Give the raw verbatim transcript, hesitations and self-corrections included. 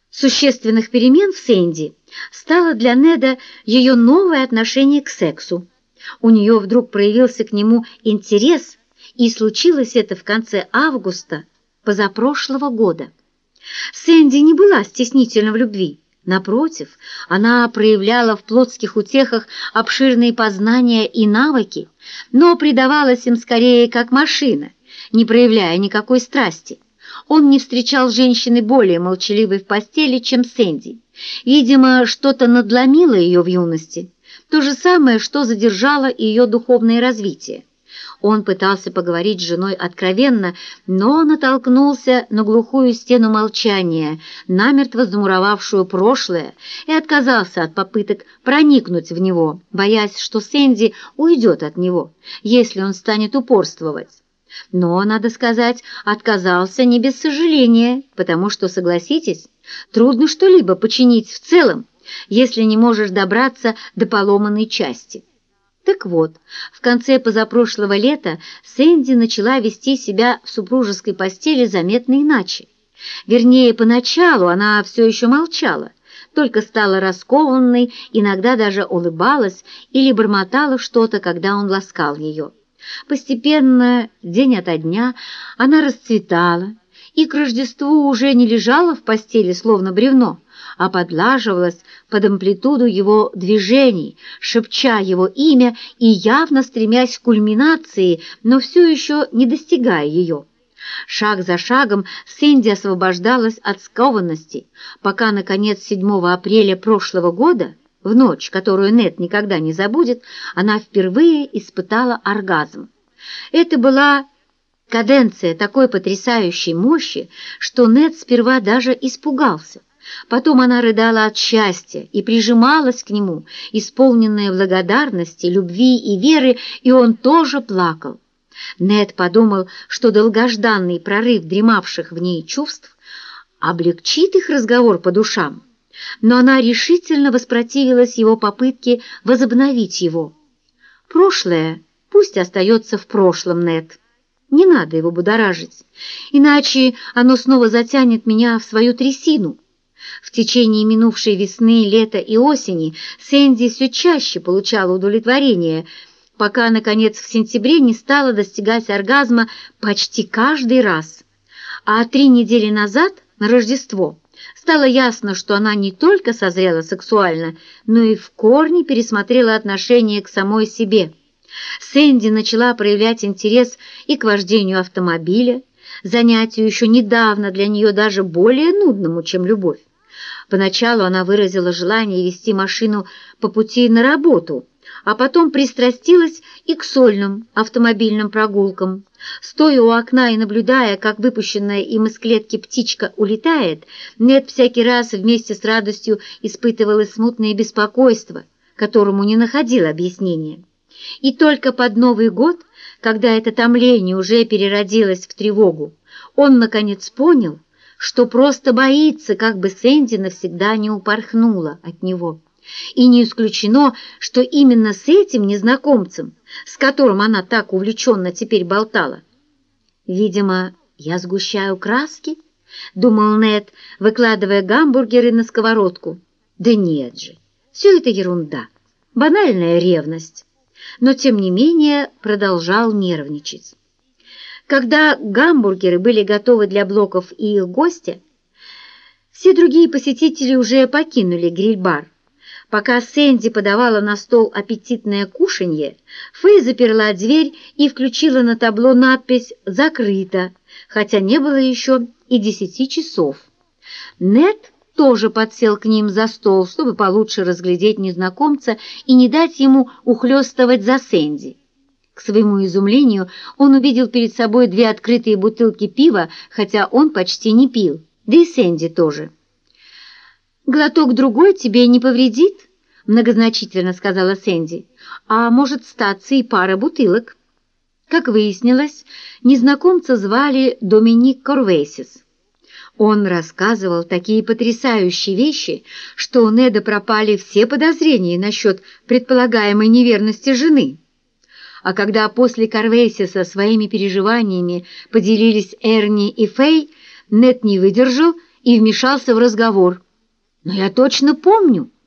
существенных перемен в Сэнди стало для Неда ее новое отношение к сексу. У нее вдруг проявился к нему интерес, и случилось это в конце августа позапрошлого года. Сэнди не была стеснительна в любви. Напротив, она проявляла в плотских утехах обширные познания и навыки, но предавалась им скорее как машина, не проявляя никакой страсти. Он не встречал женщины более молчаливой в постели, чем Сэнди. Видимо, что-то надломило ее в юности, то же самое, что задержало ее духовное развитие. Он пытался поговорить с женой откровенно, но натолкнулся на глухую стену молчания, намертво замуровавшую прошлое, и отказался от попыток проникнуть в него, боясь, что Сэнди уйдет от него, если он станет упорствовать. Но, надо сказать, отказался не без сожаления, потому что, согласитесь, трудно что-либо починить в целом, если не можешь добраться до поломанной части. Так вот, в конце позапрошлого лета Сэнди начала вести себя в супружеской постели заметно иначе. Вернее, поначалу она все еще молчала, только стала раскованной, иногда даже улыбалась или бормотала что-то, когда он ласкал ее. Постепенно, день ото дня, она расцветала, и к Рождеству уже не лежала в постели, словно бревно, а подлаживалась под амплитуду его движений, шепча его имя и явно стремясь к кульминации, но все еще не достигая ее. Шаг за шагом Сэнди освобождалась от скованности, пока, наконец, седьмого апреля прошлого года, в ночь, которую Нед никогда не забудет, она впервые испытала оргазм. Это была каденция такой потрясающей мощи, что Нед сперва даже испугался. Потом она рыдала от счастья и прижималась к нему, исполненная благодарности, любви и веры, и он тоже плакал. Нед подумал, что долгожданный прорыв дремавших в ней чувств облегчит их разговор по душам, но она решительно воспротивилась его попытке возобновить его. «Прошлое пусть остается в прошлом, Нед. Не надо его будоражить, иначе оно снова затянет меня в свою трясину». В течение минувшей весны, лета и осени Сэнди все чаще получала удовлетворение, пока, наконец, в сентябре не стала достигать оргазма почти каждый раз. А три недели назад, на Рождество, стало ясно, что она не только созрела сексуально, но и в корне пересмотрела отношение к самой себе. Сэнди начала проявлять интерес и к вождению автомобиля, занятию еще недавно для нее даже более нудному, чем любовь. Поначалу она выразила желание вести машину по пути на работу, а потом пристрастилась и к сольным автомобильным прогулкам. Стоя у окна и наблюдая, как выпущенная им из клетки птичка улетает, Нед всякий раз вместе с радостью испытывала смутное беспокойство, которому не находил объяснения. И только под Новый год, когда это томление уже переродилось в тревогу, он, наконец, понял, что просто боится, как бы Сэнди навсегда не упорхнула от него. И не исключено, что именно с этим незнакомцем, с которым она так увлеченно теперь болтала. «Видимо, я сгущаю краски?» — думал Нед, выкладывая гамбургеры на сковородку. «Да нет же, все это ерунда, банальная ревность». Но, тем не менее, продолжал нервничать. Когда гамбургеры были готовы для Блоков и их гостя, все другие посетители уже покинули гриль-бар. Пока Сэнди подавала на стол аппетитное кушанье, Фэй заперла дверь и включила на табло надпись «Закрыто», хотя не было еще и десяти часов. Нед тоже подсел к ним за стол, чтобы получше разглядеть незнакомца и не дать ему ухлёстывать за Сэнди. К своему изумлению он увидел перед собой две открытые бутылки пива, хотя он почти не пил, да и Сэнди тоже. «Глоток другой тебе не повредит?» — многозначительно сказала Сэнди. «А может, статься и пара бутылок». Как выяснилось, незнакомца звали Доминик Корвейсис. Он рассказывал такие потрясающие вещи, что у Неда пропали все подозрения насчет предполагаемой неверности жены. А когда после Корвейсиса своими переживаниями поделились Эрни и Фэй, Нед не выдержал и вмешался в разговор. «Но я точно помню,